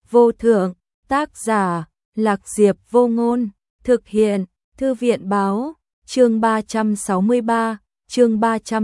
vô thượng, tác giả, Lạc Diệp Vô Ngôn, thực hiện, Thư viện báo, chương 363, chương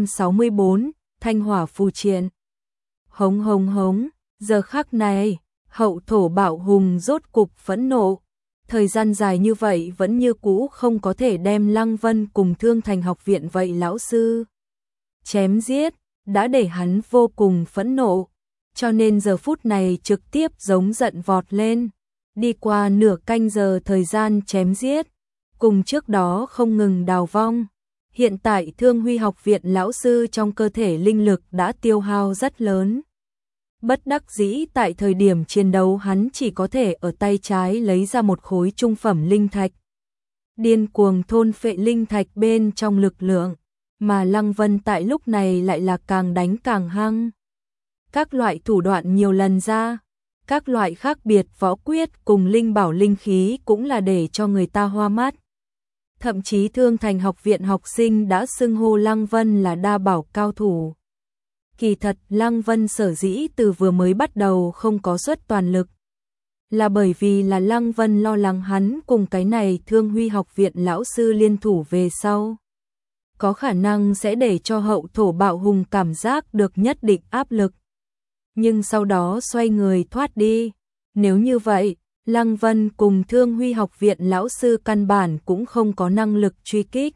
364, Thanh Hỏa Phù Triện. Hống hống hống, giờ khắc này, hậu thổ Bạo Hùng rốt cục phẫn nộ. Thời gian dài như vậy vẫn như cũ không có thể đem Lăng Vân cùng Thương Thành học viện vậy lão sư chém giết, đã để hắn vô cùng phẫn nộ, cho nên giờ phút này trực tiếp giống giận vọt lên. Đi qua nửa canh giờ thời gian chém giết, cùng trước đó không ngừng đào vong, hiện tại Thương Huy học viện lão sư trong cơ thể linh lực đã tiêu hao rất lớn. Bất đắc dĩ tại thời điểm chiến đấu hắn chỉ có thể ở tay trái lấy ra một khối trung phẩm linh thạch, điên cuồng thôn phệ linh thạch bên trong lực lượng, mà Lăng Vân tại lúc này lại là càng đánh càng hăng. Các loại thủ đoạn nhiều lần ra, các loại khác biệt võ quyết cùng linh bảo linh khí cũng là để cho người ta hoa mắt. Thậm chí Thương Thành học viện học sinh đã xưng hô Lăng Vân là đa bảo cao thủ. Kỳ thật Lăng Vân sở dĩ từ vừa mới bắt đầu không có xuất toàn lực, là bởi vì là Lăng Vân lo lắng hắn cùng cái này Thương Huy học viện lão sư liên thủ về sau, có khả năng sẽ để cho hậu thổ Bạo Hùng cảm giác được nhất định áp lực, nhưng sau đó xoay người thoát đi. Nếu như vậy, Lăng Vân cùng Thương Huy học viện lão sư căn bản cũng không có năng lực truy kích.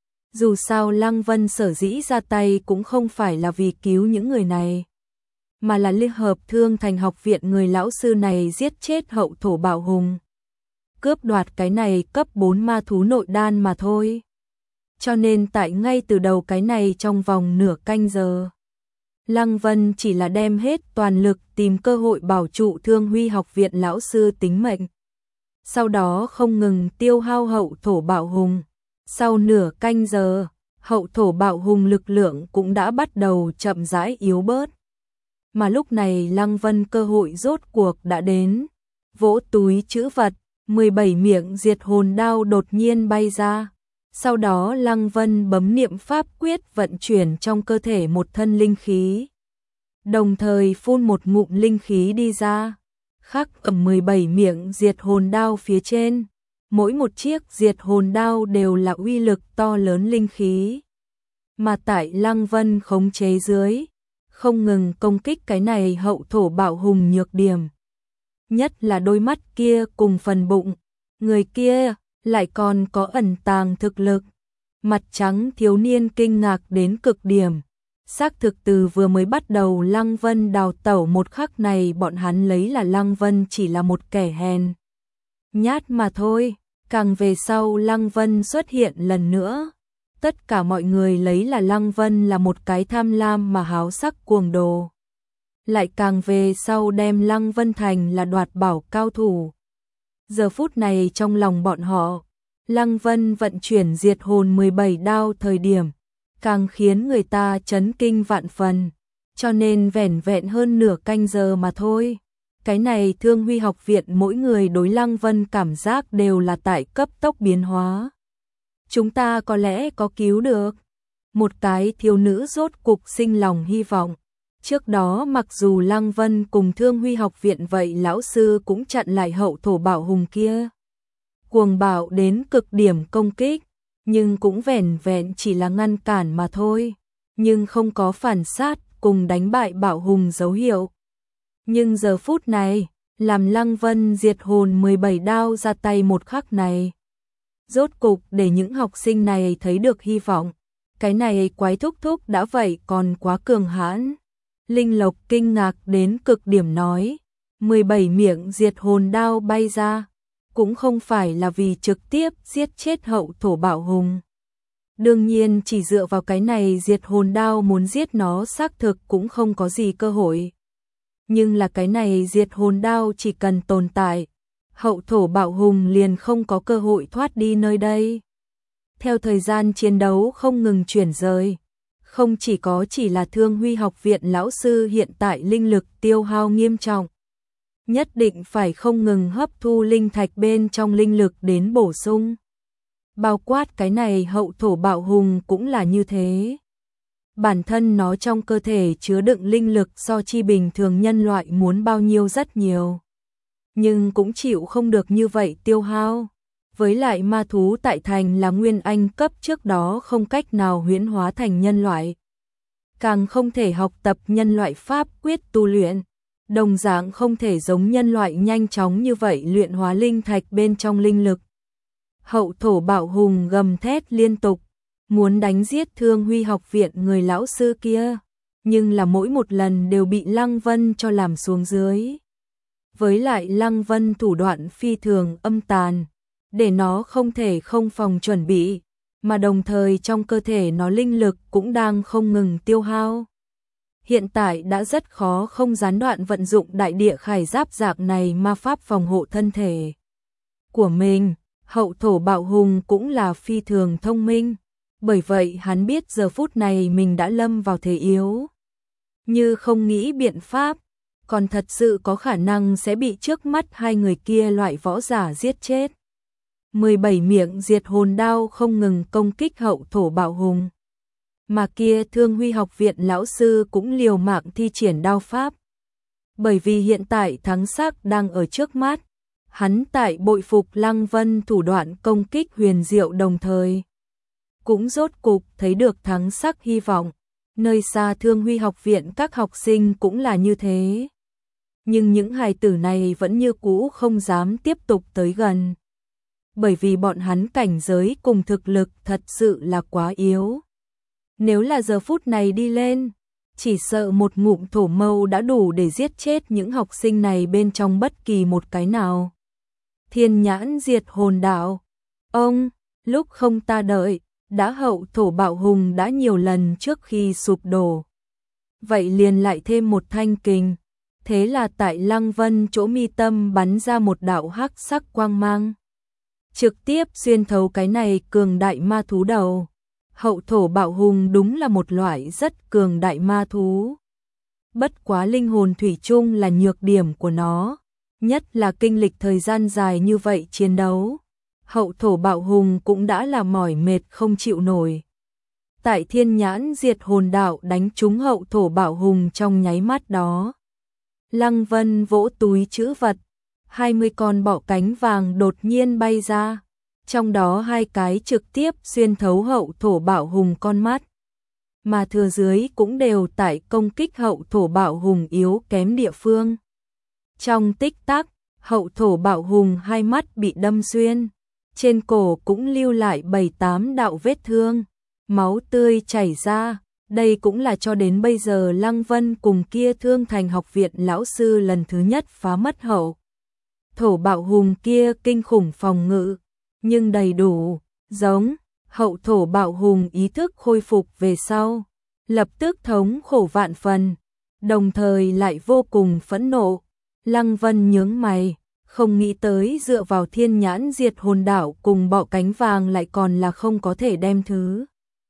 Dù sao Lăng Vân sở dĩ ra tay cũng không phải là vì cứu những người này, mà là liên hợp Thương Thành học viện người lão sư này giết chết hậu thổ Bạo Hùng, cướp đoạt cái này cấp 4 ma thú nội đan mà thôi. Cho nên tại ngay từ đầu cái này trong vòng nửa canh giờ, Lăng Vân chỉ là đem hết toàn lực tìm cơ hội bảo trụ Thương Huy học viện lão sư tính mệnh, sau đó không ngừng tiêu hao hậu thổ Bạo Hùng. Sau nửa canh giờ, hậu thổ Bạo Hùng lực lượng cũng đã bắt đầu chậm rãi yếu bớt. Mà lúc này Lăng Vân cơ hội rốt cuộc đã đến. Vỗ túi trữ vật, 17 miệng diệt hồn đao đột nhiên bay ra. Sau đó Lăng Vân bấm niệm pháp quyết vận chuyển trong cơ thể một thân linh khí, đồng thời phun một ngụm linh khí đi ra, khắc ở 17 miệng diệt hồn đao phía trên. Mỗi một chiếc diệt hồn đao đều là uy lực to lớn linh khí, mà tại Lăng Vân khống chế dưới, không ngừng công kích cái này hậu thổ Bạo Hùng nhược điểm. Nhất là đôi mắt kia cùng phần bụng, người kia lại còn có ẩn tàng thực lực. Mặt trắng thiếu niên kinh ngạc đến cực điểm. Xác thực từ vừa mới bắt đầu Lăng Vân đào tẩu một khắc này bọn hắn lấy là Lăng Vân chỉ là một kẻ hèn nhát mà thôi. Càng về sau Lăng Vân xuất hiện lần nữa, tất cả mọi người lấy là Lăng Vân là một cái tham lam mà háo sắc cuồng đồ. Lại càng về sau đem Lăng Vân thành là đoạt bảo cao thủ. Giờ phút này trong lòng bọn họ, Lăng Vân vận chuyển diệt hồn 17 đao thời điểm, càng khiến người ta chấn kinh vạn phần, cho nên vẻn vẹn hơn nửa canh giờ mà thôi. Cái này Thương Huy học viện mỗi người đối Lăng Vân cảm giác đều là tại cấp tốc biến hóa. Chúng ta có lẽ có cứu được. Một cái thiếu nữ rốt cục sinh lòng hy vọng. Trước đó mặc dù Lăng Vân cùng Thương Huy học viện vậy lão sư cũng chặn lại hậu thổ Bạo Hùng kia, cuồng bạo đến cực điểm công kích, nhưng cũng vẻn vẹn chỉ là ngăn cản mà thôi, nhưng không có phản sát cùng đánh bại Bạo Hùng dấu hiệu. Nhưng giờ phút này, làm Lăng Vân diệt hồn 17 đao ra tay một khắc này, rốt cục để những học sinh này thấy được hy vọng. Cái này quái thúc thúc đã vậy còn quá cường hãn. Linh Lộc kinh ngạc đến cực điểm nói, 17 miệng diệt hồn đao bay ra, cũng không phải là vì trực tiếp giết chết hậu thổ Bạo Hùng. Đương nhiên chỉ dựa vào cái này diệt hồn đao muốn giết nó xác thực cũng không có gì cơ hội. Nhưng là cái này diệt hồn đao chỉ cần tồn tại, hậu thổ Bạo Hùng liền không có cơ hội thoát đi nơi đây. Theo thời gian chiến đấu không ngừng chuyển rời, không chỉ là Thương Huy học viện lão sư hiện tại linh lực tiêu hao nghiêm trọng, nhất định phải không ngừng hấp thu linh thạch bên trong linh lực đến bổ sung. Bao quát cái này hậu thổ Bạo Hùng cũng là như thế. Bản thân nó trong cơ thể chứa đựng linh lực so chi bình thường nhân loại muốn bao nhiêu rất nhiều. nhưng cũng chịu không được như vậy tiêu hao. Với lại ma thú tại thành là nguyên anh cấp, trước đó không cách nào huyễn hóa thành nhân loại, càng không thể học tập nhân loại pháp quyết tu luyện, đồng dạng không thể giống nhân loại nhanh chóng như vậy luyện hóa linh thạch bên trong linh lực. Hậu thổ bạo hùng gầm thét liên tục, muốn đánh giết Thương Huy học viện người lão sư kia, nhưng là mỗi một lần đều bị Lăng Vân cho làm xuống dưới. Với lại Lăng Vân thủ đoạn phi thường âm tàn, để nó không thể không phòng chuẩn bị, mà đồng thời trong cơ thể nó linh lực cũng đang không ngừng tiêu hao. Hiện tại đã rất khó không gián đoạn vận dụng đại địa khải giáp dạng này ma pháp phòng hộ thân thể của mình. Hậu thổ bạo hùng cũng là phi thường thông minh, bởi vậy hắn biết giờ phút này mình đã lâm vào thế yếu. Như không nghĩ biện pháp, còn thật sự có khả năng sẽ bị trước mắt hai người kia loại võ giả giết chết. 17 miệng diệt hồn đao không ngừng công kích hậu thổ bạo hùng. Mà kia Thương Huy học viện lão sư cũng liều mạng thi triển đao pháp. Bởi vì hiện tại thắng sắc đang ở trước mắt, hắn tại bội phục Lăng Vân thủ đoạn công kích huyền diệu, đồng thời cũng rốt cục thấy được thắng sắc hy vọng. Nơi xa Thương Huy học viện các học sinh cũng là như thế. Nhưng những hài tử này vẫn như cũ không dám tiếp tục tới gần. Bởi vì bọn hắn cảnh giới cùng thực lực thật sự là quá yếu. Nếu là giờ phút này đi lên, chỉ sợ một ngụm thổ mâu đã đủ để giết chết những học sinh này bên trong bất kỳ một cái nào. Thiên nhãn diệt hồn đạo. Ông, lúc không ta đợi, đã hậu thổ bạo hùng đã nhiều lần trước khi sụp đổ. Vậy liền lại thêm một thanh kình. Thế là tại Lăng Vân chỗ mi tâm bắn ra một đạo hắc sắc quang mang, trực tiếp xuyên thấu cái này cường đại ma thú đầu. Hậu thổ bạo hùng đúng là một loại rất cường đại ma thú. Bất quá linh hồn thủy chung là nhược điểm của nó, nhất là kinh lịch thời gian dài như vậy chiến đấu. Hậu thổ bạo hùng cũng đã là mỏi mệt không chịu nổi. Tại thiên nhãn diệt hồn đạo đánh trúng hậu thổ bạo hùng trong nháy mắt đó, Lăng Vân vỗ túi trữ vật, 20 con bọ cánh vàng đột nhiên bay ra, trong đó 2 cái trực tiếp xuyên thấu hậu thổ bạo hùng con mắt, mà thừa dưới cũng đều tại công kích hậu thổ bạo hùng yếu kém địa phương. Trong tích tắc, hậu thổ bạo hùng 2 mắt bị đâm xuyên, trên cổ cũng lưu lại 7-8 đạo vết thương, máu tươi chảy ra. Đây cũng là cho đến bây giờ Lăng Vân cùng kia Thương Thành học viện lão sư lần thứ nhất phá mất hậu thổ bạo hùng kia kinh khủng phòng ngự, nhưng đầy đủ, giống. Hậu thổ bạo hùng ý thức khôi phục về sau, lập tức thống khổ vạn phần, đồng thời lại vô cùng phẫn nộ. Lăng Vân nhướng mày, không nghĩ tới dựa vào thiên nhãn diệt hồn đạo cùng bọ cánh vàng lại còn là không có thể đem thứ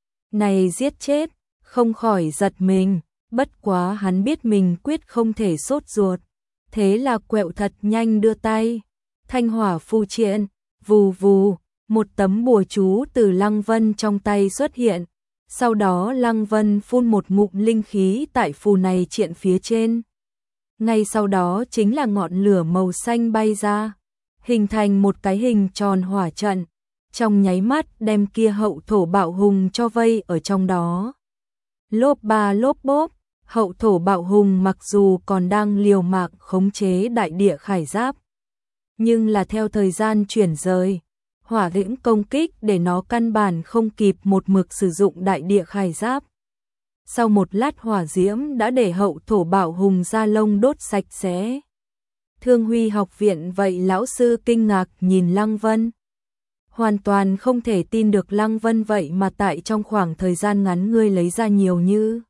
này giết chết, không khỏi giật mình. Bất quá hắn biết mình quyết không thể sốt ruột, thế là quẹo thật nhanh đưa tay, thanh hỏa phù triện, vù vù, một tấm bùa chú từ Lăng Vân trong tay xuất hiện. Sau đó Lăng Vân phun một ngụm linh khí tại phù này triện phía trên. Ngay sau đó chính là ngọn lửa màu xanh bay ra, hình thành một cái hình tròn hỏa trận, trong nháy mắt đem kia hậu thổ bạo hùng cho vây ở trong đó. Lốp ba lốp bốp, hậu thổ bạo hùng mặc dù còn đang liều mạng khống chế đại địa khải giáp, nhưng là theo thời gian chuyển rời, hỏa diễm công kích để nó căn bản không kịp một mực sử dụng đại địa khải giáp. Sau một lát hỏa diễm đã để hậu thổ bạo hùng da lông đốt sạch sẽ. Thương Huy học viện vậy lão sư kinh ngạc nhìn Lăng Vân, hoàn toàn không thể tin được Lăng Vân vậy mà tại trong khoảng thời gian ngắn ngươi lấy ra nhiều như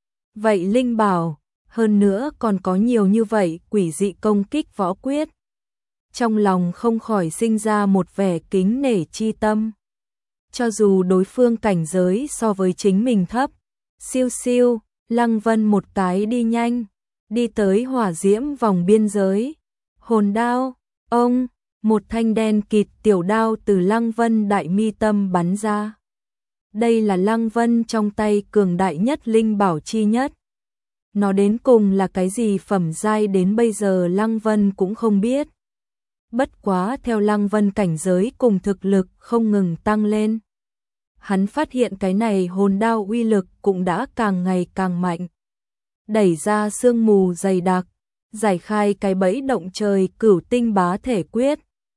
vậy linh bảo, hơn nữa còn có nhiều như vậy quỷ dị công kích võ quyết. Trong lòng không khỏi sinh ra một vẻ kính nể chi tâm. Cho dù đối phương cảnh giới so với chính mình thấp, siêu siêu, Lăng Vân một cái đi nhanh, đi tới hỏa diễm vòng biên giới. Hồn đao, ông, một thanh đen kịt tiểu đao từ Lăng Vân đại mi tâm bắn ra. Đây là Lăng Vân trong tay cường đại nhất linh bảo chi nhất. Nó đến cùng là cái gì phẩm giai đến bây giờ Lăng Vân cũng không biết, bất quá theo Lăng Vân cảnh giới cùng thực lực không ngừng tăng lên. Hắn phát hiện cái này hồn đao uy lực cũng đã càng ngày càng mạnh. Đẩy ra sương mù dày đặc, giải khai cái bẫy động trời Cửu Tinh Bá Thể Quyết,